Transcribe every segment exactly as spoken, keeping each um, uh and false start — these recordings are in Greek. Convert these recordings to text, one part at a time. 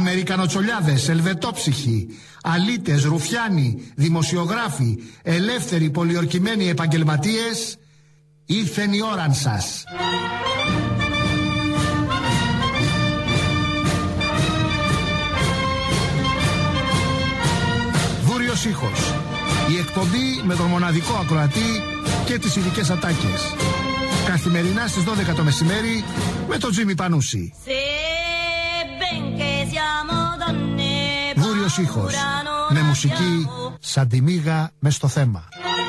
Αμερικανοτσολιάδες, ελβετόψυχοι, αλήτες, ρουφιάνοι, δημοσιογράφοι, ελεύθεροι πολιορκημένοι επαγγελματίες, ήρθεν η ώρα σας. Βούριος ήχος. Η εκπομπή με τον μοναδικό ακροατή και τις ειδικές ατάκες. Καθημερινά στις δώδεκα το μεσημέρι με τον Τζίμι Πανούση. Βούριος ήχος. Με μουσική σαν τη μύγα μες στο θέμα.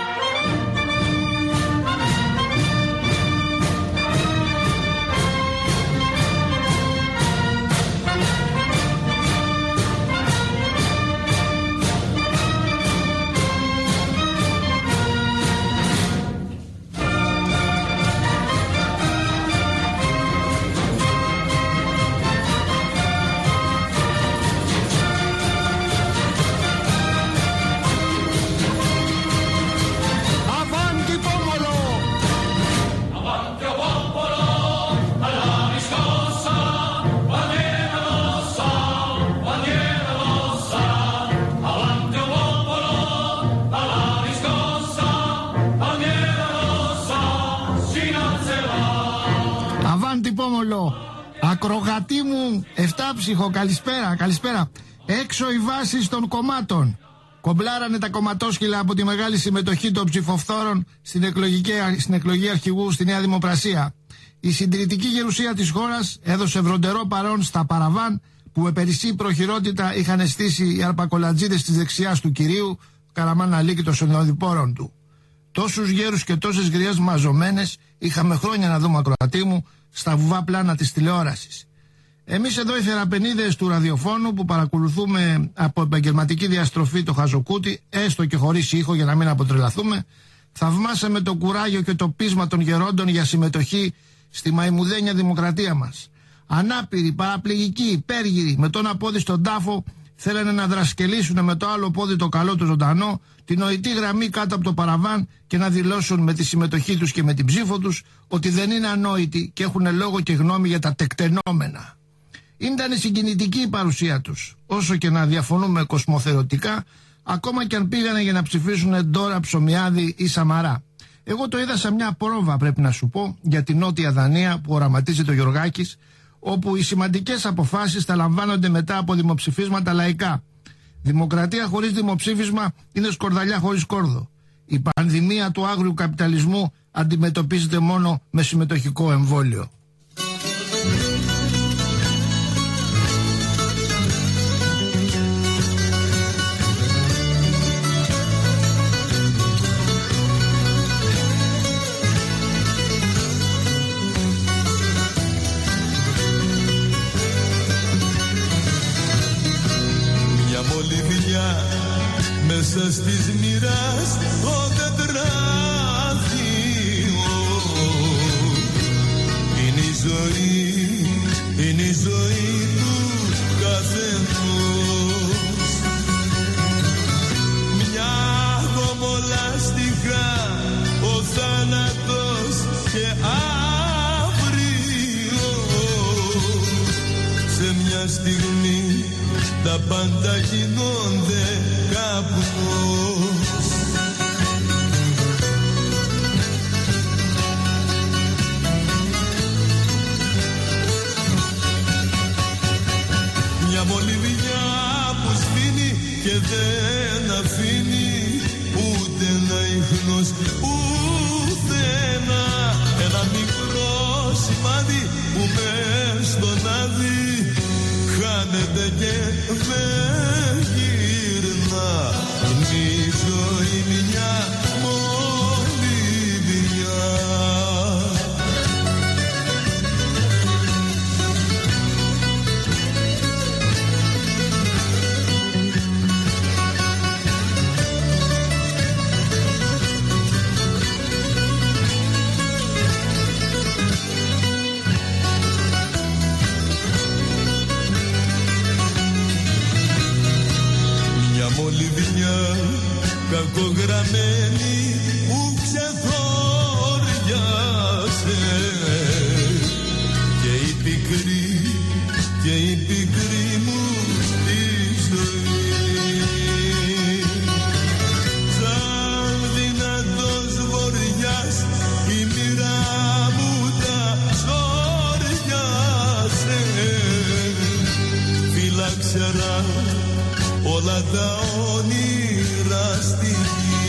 Ακρογατή μου, εφτάψυχο, καλησπέρα, καλησπέρα. Έξω οι βάσεις των κομμάτων. Κομπλάρανε τα κομματόσκυλα από τη μεγάλη συμμετοχή των ψηφοφθόρων στην, εκλογική, στην εκλογή αρχηγού στη Νέα Δημοκρασία. Η συντηρητική γερουσία της χώρας έδωσε βροντερό παρόν στα παραβάν που με περισσή προχειρότητα είχαν στήσει οι αρπακολατζίδες της δεξιάς του κυρίου Καραμάν Αλή και των συνοδοιπόρων του. Τόσους γέρους και τόσες γριές μαζωμένες είχαμε χρόνια να δούμε, ακροατή μου, στα βουβά πλάνα της τηλεόρασης. Εμείς εδώ οι θεραπενίδες του ραδιοφώνου που παρακολουθούμε από επαγγελματική διαστροφή το χαζοκούτι, έστω και χωρίς ήχο για να μην αποτρελαθούμε, θαυμάσαμε το κουράγιο και το πείσμα των γερόντων για συμμετοχή στη μαϊμουδένια δημοκρατία μας. Ανάπηροι, παραπληγικοί, υπέργυροι, με τον πόδι στον τάφο, θέλανε να δρασκελίσουν με το άλλο πόδι το καλό του ζωντανό, την νοητή γραμμή κάτω από το παραβάν και να δηλώσουν με τη συμμετοχή τους και με την ψήφο τους ότι δεν είναι ανόητοι και έχουν λόγο και γνώμη για τα τεκτενόμενα. Ήταν συγκινητική η παρουσία τους, όσο και να διαφωνούμε κοσμοθερωτικά, ακόμα και αν πήγανε για να ψηφίσουν Ντόρα, Ψωμιάδη ή Σαμαρά. Εγώ το είδα σαν μια πρόβα, πρέπει να σου πω, για την Νότια Δανία που οραματίζει το Γιωργάκης, όπου οι σημαντικές αποφάσεις θα λαμβάνονται μετά από δημοψηφίσματα λαϊκά. Δημοκρατία χωρίς δημοψήφισμα είναι σκορδαλιά χωρίς κόρδο. Η πανδημία του άγριου καπιταλισμού αντιμετωπίζεται μόνο με συμμετοχικό εμβόλιο. Μέσα στις μοίρας το τετράδιο είναι η ζωή, είναι η ζωή του καθενός. Μια κομμολάστιχα ο θάνατος και αύριο σε μια στιγμή τα πάντα γίνονται κάπως. Μια μολυβιά που σβήνει και δεν αφήνει ούτε ένα ίχνος, ούτε ένα, ένα μικρό σημάδι που μες στον άδει χάνεται και δεν γυρνά. Είναι η ζωή μια μολυβιά. Κακογραμμένη που ξεθόριασε και η πικρή, και η πικρή μου ξερά όλα τα όνειρα στη γη.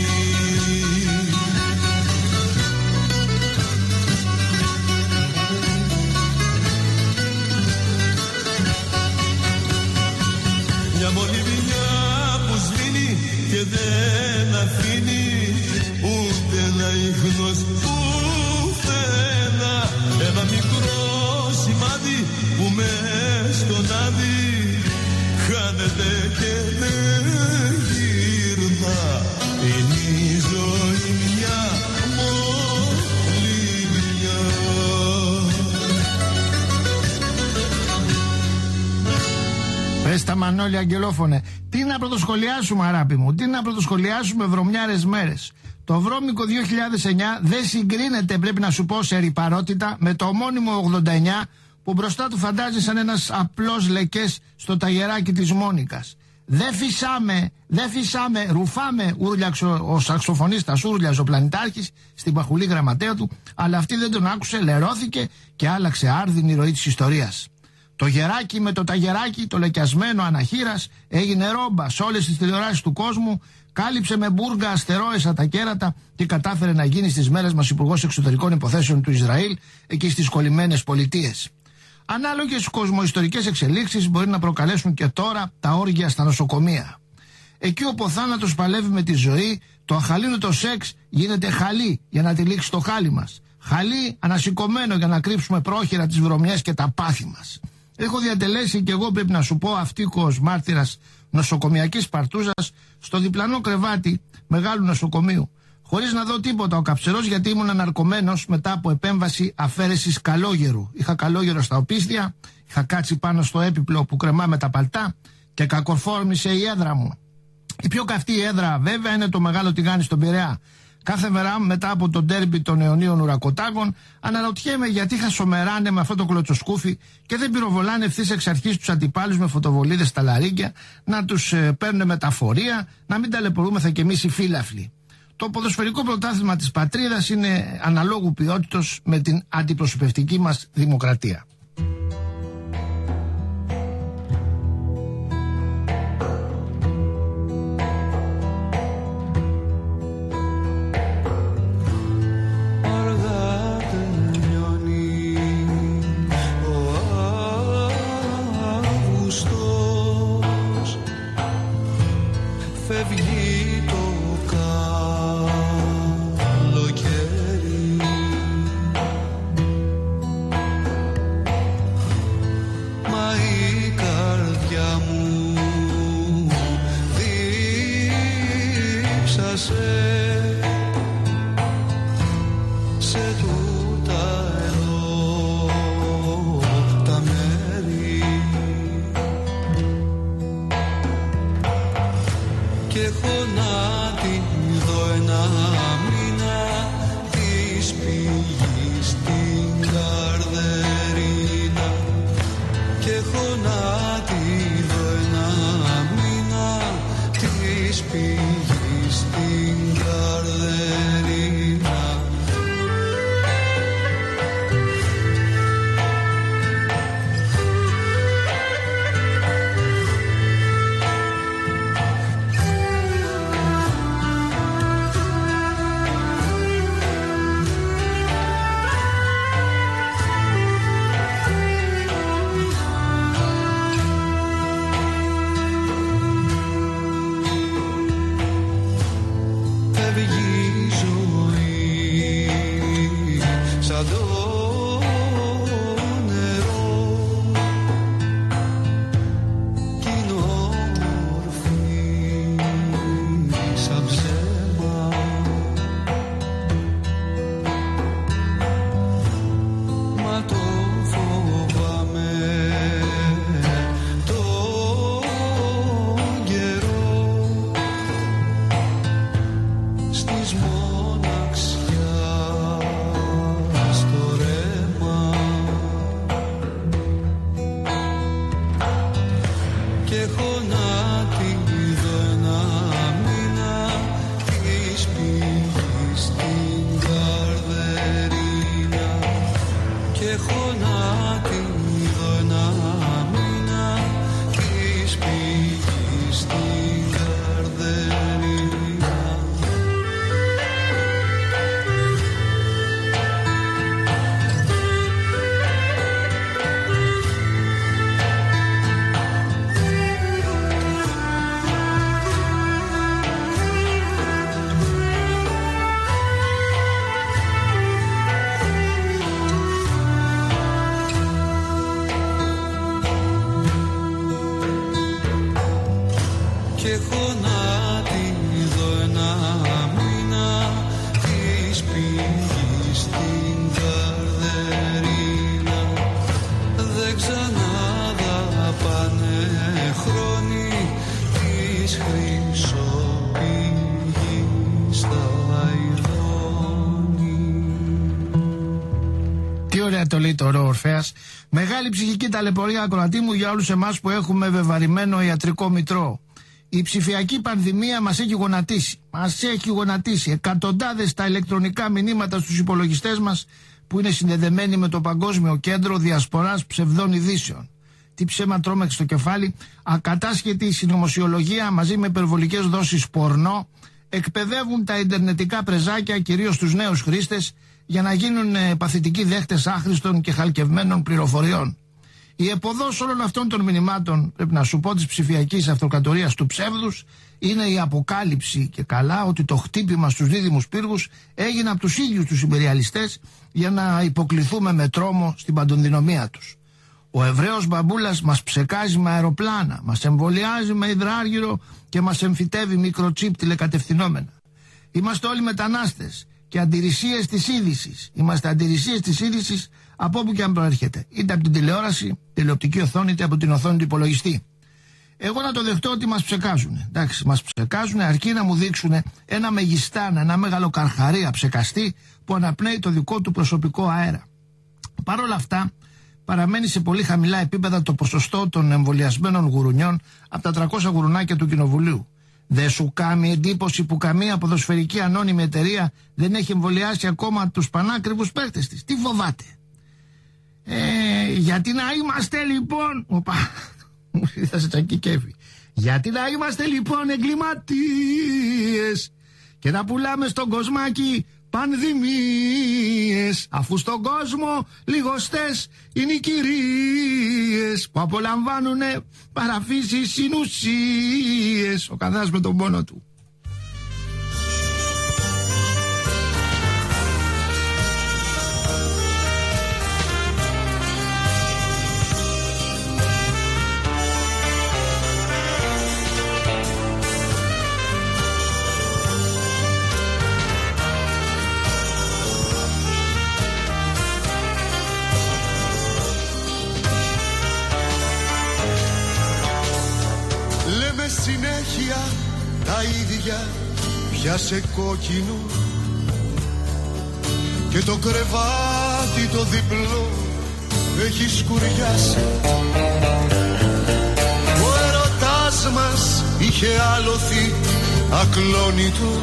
Μια μολυβιά που σβήνει και δεν αφήνει ούτε ένα ίχνος πουθενά. Ένα μικρό σημάδι που μες στον άδει χάνεται και δεν γυρνά. Είναι η ζωή μια μολυβιά. Πες τα Μανώλη Αγγελόφωνε, τι να πρωτοσχολιάσουμε αγάπη μου, τι να πρωτοσχολιάσουμε βρωμιάρες μέρες. Το βρώμικο δύο χιλιάδες εννιά δεν συγκρίνεται, πρέπει να σου πω, σε ρυπαρότητα με το ομώνυμο ογδόντα εννιά που μπροστά του φαντάζει σαν ένας απλός λεκές στο ταγεράκι της Μόνικας. Δεν φυσάμε, δεν φυσάμε, ρουφάμε, ούρλιαξε ο, ο σαξοφωνίστας, ούρλιαζε ο πλανητάρχης στην παχουλή γραμματέα του, αλλά αυτή δεν τον άκουσε, λερώθηκε και άλλαξε άρδινη ροή της ιστορίας. Το γεράκι με το ταγεράκι, το λεκιασμένο αναχείρας, έγινε ρόμπα σε όλες τις τηλεοράσεις του κόσμου, κάλυψε με μπούργα αστερόεσα τα κέρατα και κατάφερε να γίνει στις μέρες μας υπουργός εξωτερικών υποθέσεων του Ισραήλ, εκεί στις κολλημένες πολιτείες. Ανάλογες κοσμοϊστορικές εξελίξεις μπορεί να προκαλέσουν και τώρα τα όργια στα νοσοκομεία. Εκεί όπου ο θάνατος παλεύει με τη ζωή, το αχαλήνωτο σεξ γίνεται χαλί για να τυλίξει το χάλι μας. Χαλί ανασηκωμένο για να κρύψουμε πρόχειρα τις βρωμιές και τα πάθη μας. Έχω διατελέσει και εγώ, πρέπει να σου πω, αυτοίκος μάρτυρας νοσοκομιακής παρτούζας στο διπλανό κρεβάτι μεγάλου νοσοκομείου. Χωρίς να δω τίποτα ο καψερός, γιατί ήμουν αναρκωμένος μετά από επέμβαση αφαίρεσης καλόγερου. Είχα καλόγερο στα οπίστια, είχα κάτσει πάνω στο έπιπλο που κρεμάμε τα παλτά και κακοφόρμησε η έδρα μου. Η πιο καυτή έδρα βέβαια είναι το μεγάλο τηγάνι στον Πειραιά. Κάθε μέρα μετά από τον ντέρμπι των αιωνίων ουρακοτάγων, αναρωτιέμαι γιατί χασομεράνε με αυτό το κλωτσοσκούφι και δεν πυροβολάνε ευθύς εξ αρχής τους αντιπάλους με φωτοβολίδες στα λαρύγκια, να τους ε, παίρνουν μεταφορία, να μην ταλαιπωρούμεθα κι εμείς οι φύλαφλοι. Το ποδοσφαιρικό πρωτάθλημα της πατρίδας είναι αναλόγου ποιότητος με την αντιπροσωπευτική μας δημοκρατία. έχω να τη δω ένα μήνα της πήγης στην καρδερina. Και έχω να τη δω ένα μήνα της πήγης στην καρδερίνα. Δεν ξανάδα πάνε χρόνοι της χρυσοπήγης στα Αϊδόνη. Τι ωραία το λέει τώρα ο Ορφέας. Μεγάλη ψυχική ταλαιπωρία, ακροατή μου, για όλους εμάς που έχουμε βεβαρημένο ιατρικό μητρό. Η ψηφιακή πανδημία μας έχει γονατίσει. Μας έχει γονατίσει. Εκατοντάδες τα ηλεκτρονικά μηνύματα στους υπολογιστές μας που είναι συνδεδεμένοι με το Παγκόσμιο Κέντρο Διασποράς Ψευδών Ειδήσεων. Τι ψέμα τρώμε στο κεφάλι. Ακατάσχετη συνωμοσιολογία μαζί με υπερβολικές δόσεις πορνό εκπαιδεύουν τα ιντερνετικά πρεζάκια, κυρίως τους νέους χρήστες, για να γίνουν παθητικοί δέχτες άχρηστων και χαλκευμένων πληροφοριών. Η εποδός όλων αυτών των μηνυμάτων, πρέπει να σου πω, της ψηφιακής αυτοκρατορίας του ψεύδους, είναι η αποκάλυψη, και καλά, ότι το χτύπημα στους δίδυμους πύργους έγινε από τους ίδιους τους ιμπεριαλιστές για να υποκληθούμε με τρόμο στην παντοδυναμία τους. Ο Εβραίος μπαμπούλας μας ψεκάζει με αεροπλάνα, μας εμβολιάζει με υδράργυρο και μας εμφυτεύει μικροτσίπ τηλεκατευθυνόμενα. Είμαστε όλοι μετανάστες και αντιρρησίες της είδησης. Είμαστε αντιρρησίες της είδησης από όπου και αν προέρχεται. Είτε από την τηλεόραση, τηλεοπτική οθόνη, είτε από την οθόνη του υπολογιστή. Εγώ να το δεχτώ ότι μας ψεκάζουν. Εντάξει, μας ψεκάζουν, αρκεί να μου δείξουν ένα μεγιστάνα, ένα μεγάλο καρχαρία ψεκαστή που αναπνέει το δικό του προσωπικό αέρα. Παρ' όλα αυτά, παραμένει σε πολύ χαμηλά επίπεδα το ποσοστό των εμβολιασμένων γουρουνιών από τα τριακόσια γουρουνάκια του Κοινοβουλίου. Δεν σου κάνει εντύπωση που καμία ποδοσφαιρική ανώνυμη εταιρεία δεν έχει εμβολιάσει ακόμα τους πανάκριβους παίκτες της? Τι φοβάται? Ε, γιατί να είμαστε λοιπόν... Οπα, μου ήρθα σε τσακί κέφι. Γιατί να είμαστε λοιπόν εγκληματίες και να πουλάμε στον κοσμάκι πανδημίες, αφού στον κόσμο λιγοστές είναι οι κυρίες που απολαμβάνουν παραφύσεις συνουσίες, ο καθένας με τον πόνο του. Συνέχεια τα ίδια, πιάσε κόκκινο και το κρεβάτι το διπλό έχει σκουριάσει. Ο ερωτάς μας είχε άλοθη ακλόνητο,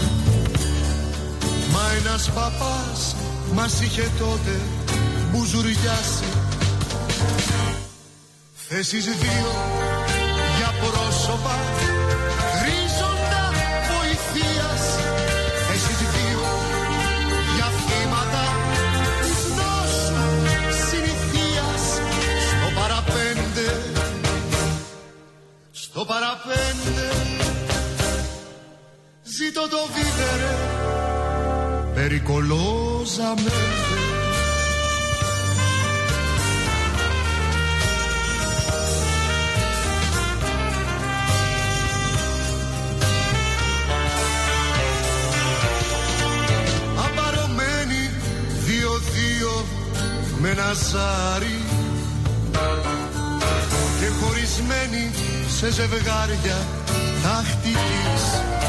μα ένας παπάς μας είχε τότε μπουζουριάσει. Θέσεις δύο για πρόσωπα χρήζοντα βοηθείας, θέσεις δύο για θύματα της νόσου συνηθείας. Στο παραπέντε, στο παραπέντε ζήτω το βίβερε περιcolosamente. Με ένα ζάρι και χωρισμένοι σε ζευγάρια τακτικής,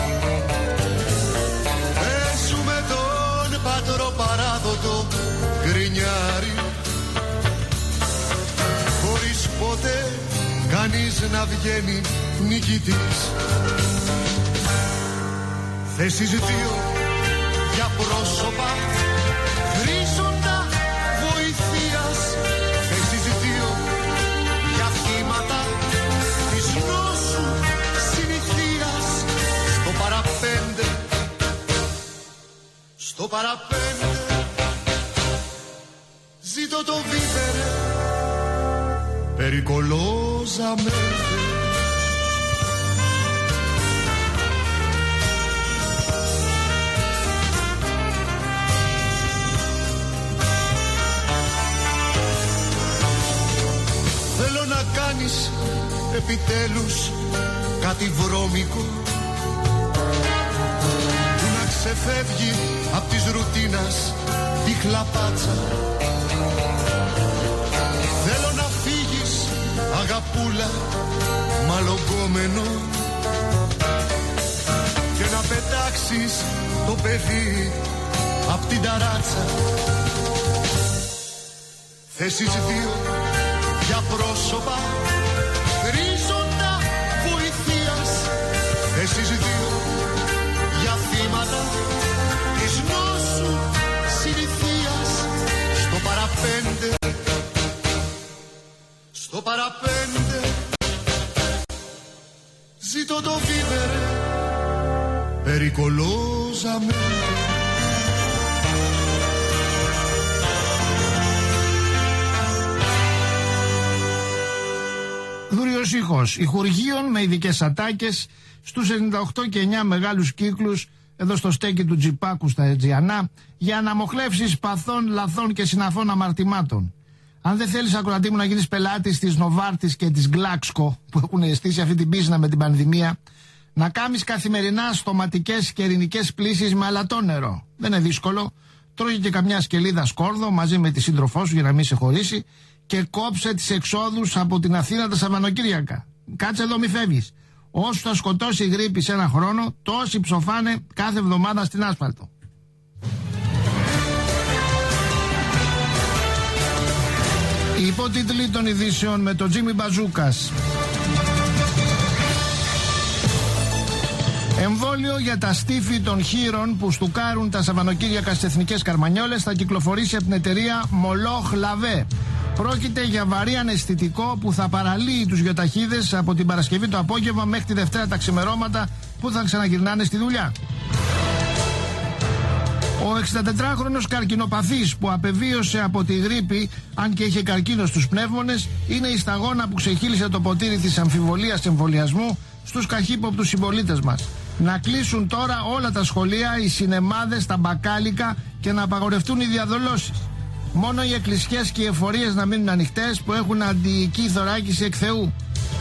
παίζουμε τον πατροπαράδοτο γκρινιάρι, χωρίς ποτέ κανείς να βγαίνει νικητής. Θέσεις δύο για πρόσωπα χρήζοντα βοηθείας, θέσεις δύο για θύματα της παραπέντε ζήτω το βίβερε περιcolosamente. Θέλω να κάνεις επιτέλους κάτι βρώμικο που να ξεφεύγει απ' της ρουτίνας τη χλαπάτσα. Θέλω να φύγεις αγαπούλα μαλογκόμενο και να πετάξεις το παιδί απ' την ταράτσα. Θέσεις δύο για πρόσωπα χρήζοντα βοηθείας. Θέσεις δύο για θύματα της νόσου συνηθείας. Στο παραπέντε, στο παραπέντε ζήτω το βίβερε περιcolosamente. Δούριος ήχος ηχουργείων με ειδικές ατάκες στους ενενήντα οκτώ και εννιά μεγάλους κύκλους εδώ στο στέκι του Τζιπάκου στα Αιτζιανά για αναμοχλεύσεις παθών, λαθών και συναφών αμαρτημάτων. Αν δεν θέλεις, ακροατή μου, να γίνεις πελάτης της Νοβάρτης και της Γκλάξκο που έχουν αισθήσει αυτή την πίσνα με την πανδημία, να κάνεις καθημερινά στοματικές και ειρηνικές πλύσεις με αλατό νερό. Δεν είναι δύσκολο. Τρώγε και καμιά σκελίδα σκόρδο μαζί με τη σύντροφό σου για να μην σε χωρίσει και κόψε τις εξόδους από την Αθήνα τα Σαββατοκύριακα. Κάτσε εδώ, μη φεύγεις. Όσο θα σκοτώσει η γρίπη σε ένα χρόνο, τόσοι ψοφάνε κάθε εβδομάδα στην άσφαλτο. Οι υπότιτλοι των ειδήσεων με τον Τζίμι Μπαζούκας. Εμβόλιο για τα στήφη των χείρων που στουκάρουν τα Σαββατοκύριακα στις εθνικές καρμανιόλες θα κυκλοφορήσει από την εταιρεία Μολόχ Λαβέ. Πρόκειται για βαρύ αναισθητικό που θα παραλύει τους γεωταχίδες από την Παρασκευή το απόγευμα μέχρι τη Δευτέρα τα ξημερώματα που θα ξαναγυρνάνε στη δουλειά. Ο εξηντατετράχρονος καρκινοπαθής που απεβίωσε από τη γρίπη, αν και είχε καρκίνο στους πνεύμονες, είναι η σταγόνα που ξεχύλισε το ποτήρι της αμφιβολίας εμβολιασμού στους καχύποπτους συμπολίτες μας. Να κλείσουν τώρα όλα τα σχολεία, οι σινεμάδες, τα μπακάλικα και να απαγορευτούν οι διαδολώσεις. Μόνο οι εκκλησιές και οι εφορίες να μείνουν ανοιχτές που έχουν αντιοική θωράκιση εκ Θεού.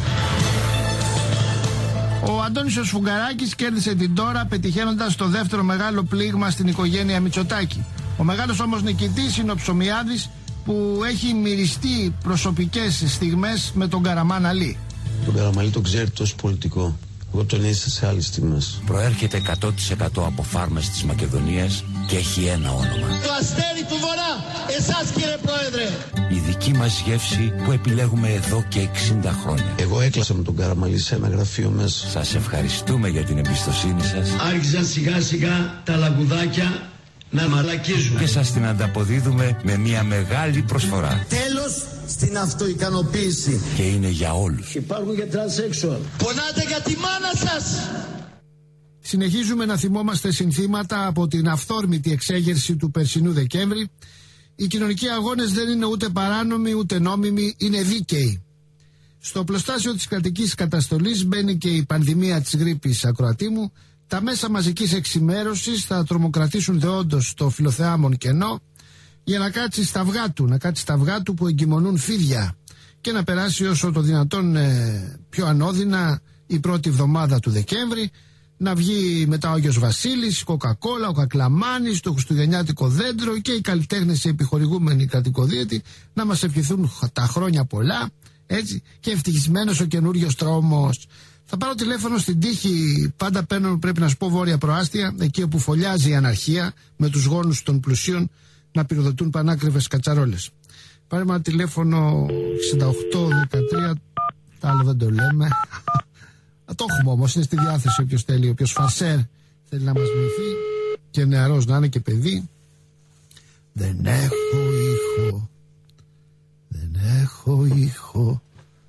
Ο Αντώνης ο Σφουγγαράκης κέρδισε την τώρα πετυχαίνοντας το δεύτερο μεγάλο πλήγμα στην οικογένεια Μητσοτάκη. Ο μεγάλος όμως νικητής είναι ο Ψωμιάδης που έχει μυριστεί προσωπικές στιγμές με τον Καραμάν Αλή. Τον Καραμαλή τον ξέρει τόσο πολιτικό. Εγώ τον έζησα σε άλλες στιγμές. Προέρχεται εκατό τοις εκατό από φάρμες της Μακεδονίας και έχει ένα όνομα. Το αστέρι του Βορρά, εσάς κύριε Πρόεδρε. Η δική μας γεύση που επιλέγουμε εδώ και εξήντα χρόνια. Εγώ έκλασα με τον Καραμαλή σε ένα γραφείο μέσα. Σας ευχαριστούμε για την εμπιστοσύνη σας. Άρχισαν σιγά σιγά τα λαγουδάκια να μαλακίζουν. Και σας την ανταποδίδουμε με μια μεγάλη προσφορά. Τέλος στην αυτοικανοποίηση. Και είναι για όλους. Υπάρχουν και τρανσέξουαλ. Πονάτε για τη μάνα σας. Συνεχίζουμε να θυμόμαστε συνθήματα από την αυθόρμητη εξέγερση του περσινού Δεκέμβρη. Οι κοινωνικοί αγώνες δεν είναι ούτε παράνομοι ούτε νόμιμοι, είναι δίκαιοι. Στο πλωστάσιο της κρατικής καταστολής μπαίνει και η πανδημία της γρίπης, ακροατή μου. Τα μέσα μαζικής εξημέρωσης θα τρομοκρατήσουν δεόντως το φιλοθεάμον κενό για να κάτσει στα αυγά του, να κάτσει στα αυγά του που εγκυμονούν φίδια και να περάσει όσο το δυνατόν ε, πιο ανώδυνα η πρώτη εβδομάδα του Δεκέμβρη, να βγει μετά ο Άγιος Βασίλης, η Κοκακόλα, ο Κακλαμάνης, το χριστουγεννιάτικο δέντρο και οι καλλιτέχνες οι επιχορηγούμενοι κατοικοδίαιτοι να μας ευχηθούν τα χρόνια πολλά, έτσι, και ευτυχισμένος ο καινούριος τρόμος. Θα πάρω τηλέφωνο στην τύχη, πάντα παίρνω, πρέπει να σου πω, βόρεια προάστια, εκεί όπου φωλιάζει η αναρχία με τους γόνους των πλουσίων να πυροδοτούν πανάκριβες κατσαρόλες. Πάρε ένα τηλέφωνο εξήντα οκτώ δεκατρία, τα άλλα δεν το λέμε. Το έχουμε όμως, είναι στη διάθεση όποιος θέλει, όποιος φαρσέρ θέλει να μας βοηθεί και νεαρός να είναι και παιδί. Δεν έχω ήχο, δεν έχω ήχο.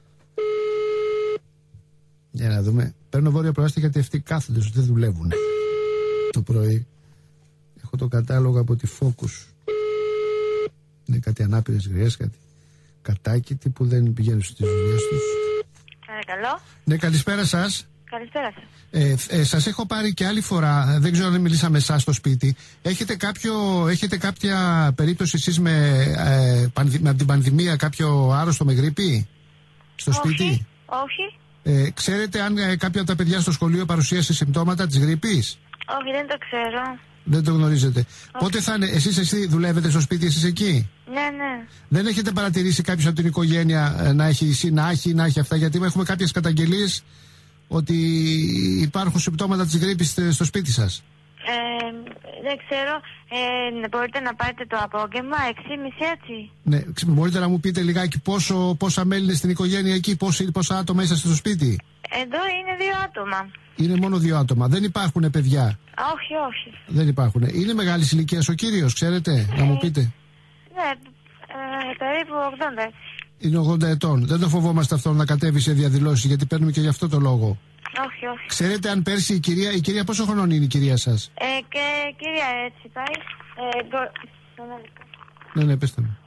Για να δούμε. Παίρνω βόρεια προάστια γιατί αυτοί κάθονται, δεν δουλεύουν το πρωί. Έχω το κατάλογο από τη Focus. Είναι κάτι ανάπηρες γριές, κάτι κατάκητοι που δεν πηγαίνουν στις δουλειές τους. Παρακαλώ. Ναι, καλησπέρα σας. Καλησπέρα σας. Ε, ε, σας έχω πάρει και άλλη φορά, δεν ξέρω αν μιλήσαμε εσάς στο σπίτι. Έχετε, κάποιο, έχετε κάποια περίπτωση εσείς με, ε, πανδη, με την πανδημία, κάποιο άρρωστο με γρίπη στο όχι, σπίτι? Όχι. Ε, ξέρετε αν ε, κάποια από τα παιδιά στο σχολείο παρουσίασε συμπτώματα της γρίπης? Όχι, δεν το ξέρω. Δεν το γνωρίζετε. Όχι. Πότε θα είναι, εσείς εσύ δουλεύετε στο σπίτι, εσείς εκεί? Ναι, ναι. Δεν έχετε παρατηρήσει κάποιος από την οικογένεια να έχει, να έχει, να έχει αυτά? Γιατί έχουμε κάποιες καταγγελίες ότι υπάρχουν συμπτώματα της γρίπης στο σπίτι σας. Ε, δεν ξέρω. Ε, μπορείτε να πάρετε το απόγευμα, έξι και μισή έτσι. Ναι, μπορείτε να μου πείτε λιγάκι πόσο, πόσα μέλη είναι στην οικογένεια εκεί, πόσα, πόσα άτομα είσαστε στο σπίτι? Εδώ είναι δύο άτομα. Είναι μόνο δύο άτομα. Δεν υπάρχουν παιδιά? Όχι, όχι. Δεν υπάρχουν. Είναι μεγάλης ηλικίας ο κύριος, ξέρετε, ε, να μου πείτε? Ναι, ε, περίπου ογδόντα. Είναι ογδόντα ετών. Δεν το φοβόμαστε αυτό να κατέβει σε διαδηλώσεις, γιατί παίρνουμε και γι' αυτό το λόγο. Όχι, όχι. Ξέρετε αν πέρσι η κυρία, η κυρία πόσο χρονών είναι η κυρία σας? Ε, και κυρία έτσι πάει. Ε, μπο... Ναι, ναι, πέστε μου.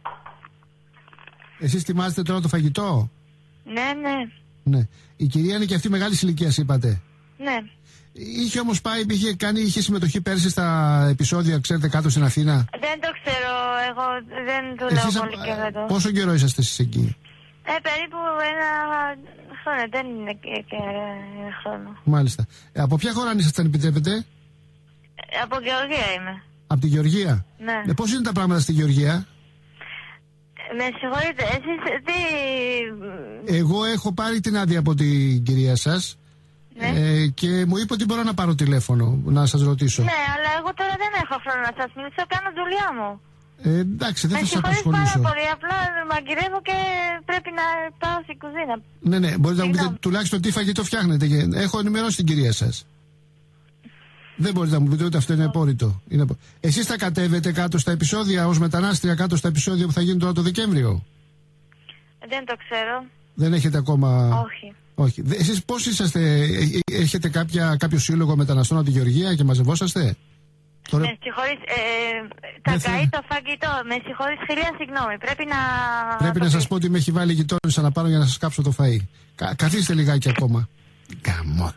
Εσείς ετοιμάζετε τώρα το φαγητό? Ναι, ναι. Ναι. Η κυρία είναι και αυτή μεγάλης ηλικίας, είπατε? Ναι. Είχε όμως πάει, είχε, κάνει, είχε συμμετοχή πέρσι στα επεισόδια, ξέρετε, κάτω στην Αθήνα? Δεν το ξέρω, εγώ δεν το λέω πολύ και εδώ. Πόσο καιρό είσαστε εσείς εκεί? Ε, περίπου ένα χρόνο, δεν είναι και, και ένα χρόνο. Μάλιστα. Ε, από ποια χώρα ήσασταν, επιτρέπετε? Ε, από Γεωργία είμαι. Από τη Γεωργία? Ναι. Ε, πώς είναι τα πράγματα στη Γεωργία? Με συγχωρείτε, εσείς τι... Εγώ έχω πάρει την άδεια από την κυρία σας. Ναι. Ε, και μου είπε ότι μπορώ να πάρω τηλέφωνο, να σας ρωτήσω. Ναι, αλλά εγώ τώρα δεν έχω χρόνο να σας μιλήσω, κάνω δουλειά μου. Ε, εντάξει, δεν με θα σας απασχολήσω. πάρα πολύ, απλά μαγειρεύω και πρέπει να πάω στην κουζίνα. Ναι, ναι, μπορείτε να μου πείτε τουλάχιστον τι φαγητό φτιάχνετε? Έχω ενημερώσει την κυρία σας. Δεν μπορείτε να μου πείτε ότι αυτό είναι απόρριτο. Είναι... Εσείς θα κατέβετε κάτω στα επεισόδια ως μετανάστρια, κάτω στα επεισόδια που θα γίνουν τώρα το Δεκέμβριο? Δεν το ξέρω. Δεν έχετε ακόμα... Όχι. Όχι. Εσείς πώς είσαστε, έχετε κάποια, κάποιο σύλλογο μεταναστών από τη Γεωργία και μαζευόσαστε? Τώρα... Με συγχωρείς, ε, θα καεί το φαγητό. Με συγχωρείς, χιλιά συγγνώμη. Πρέπει να... Πρέπει να σας πω ότι με έχει βάλει η γειτόνισσα να πάρω για να σας κάψω το φαΐ. Κα, καθίστε λιγάκι ακόμα. Καμότ.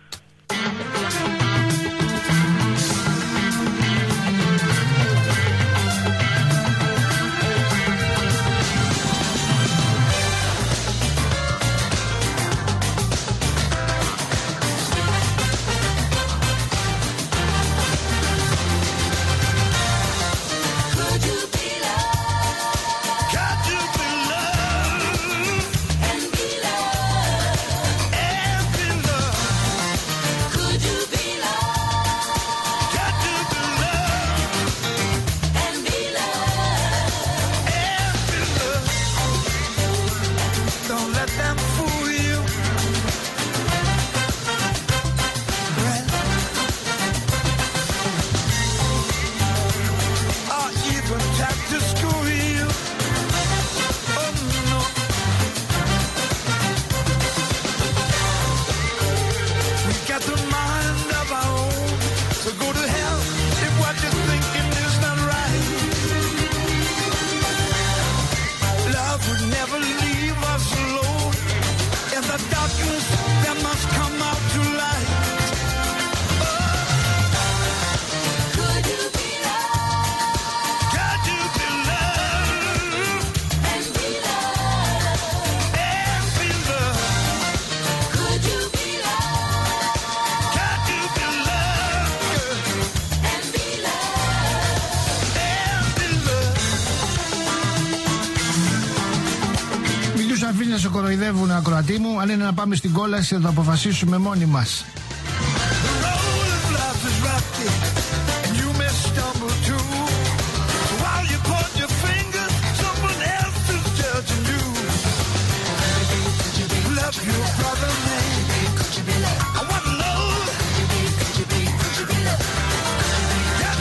Να σε κοροϊδεύουν, ακροατή μου. Αν είναι να πάμε στην κόλαση, θα το αποφασίσουμε μόνοι μας.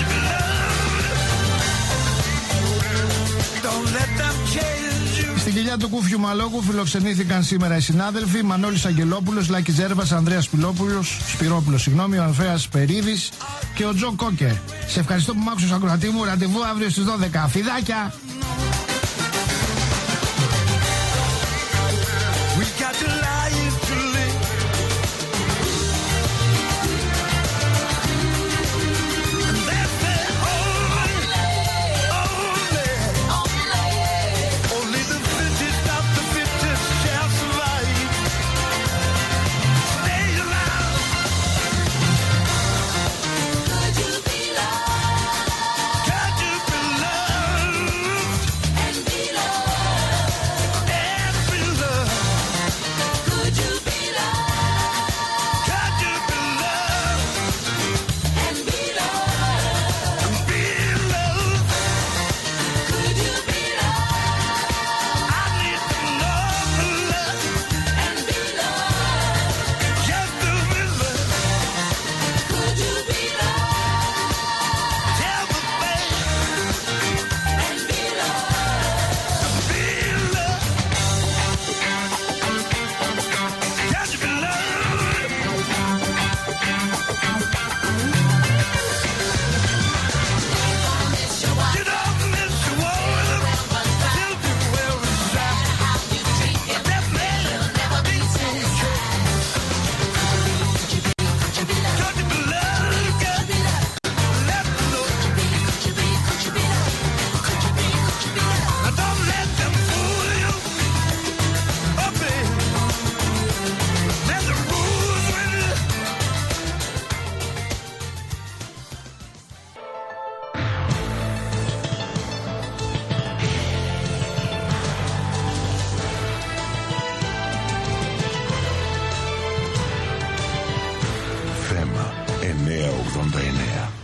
Στην κοιλιά παραλία του Κούφιου Μαλόκου φιλοξενήθηκαν σήμερα οι συνάδελφοι Μανώλης Αγγελόπουλος, Λάκης Ζέρβας, Ανδρέας Σπυρόπουλος, Σπυρόπουλος, συγγνώμη, ο Ανφέας Περίδης και ο Τζο Κόκερ. Σε ευχαριστώ που μ' άκουσες, ακροατή μου. Ραντεβού αύριο στις δώδεκα. Φιδάκια! εννιακόσια ογδόντα εννέα.